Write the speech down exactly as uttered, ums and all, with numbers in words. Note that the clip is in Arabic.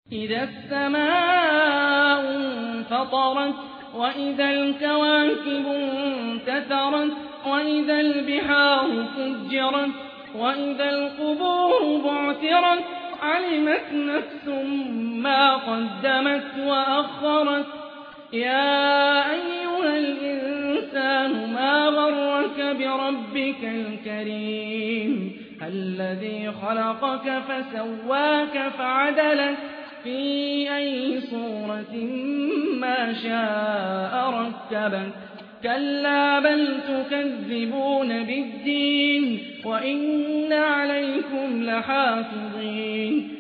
إذا السماء انفطرت وإذا الكواكب انتثرت وإذا البحار فجرت وإذا القبور بعثرت علمت نفس ما قدمت وأخرت يا أيها الإنسان ما غرك بربك الكريم الذي خلقك فسواك فعدلك في أي صورة ما شاء ركبك كلا بل تكذبون بالدين وإن عليكم لحافظين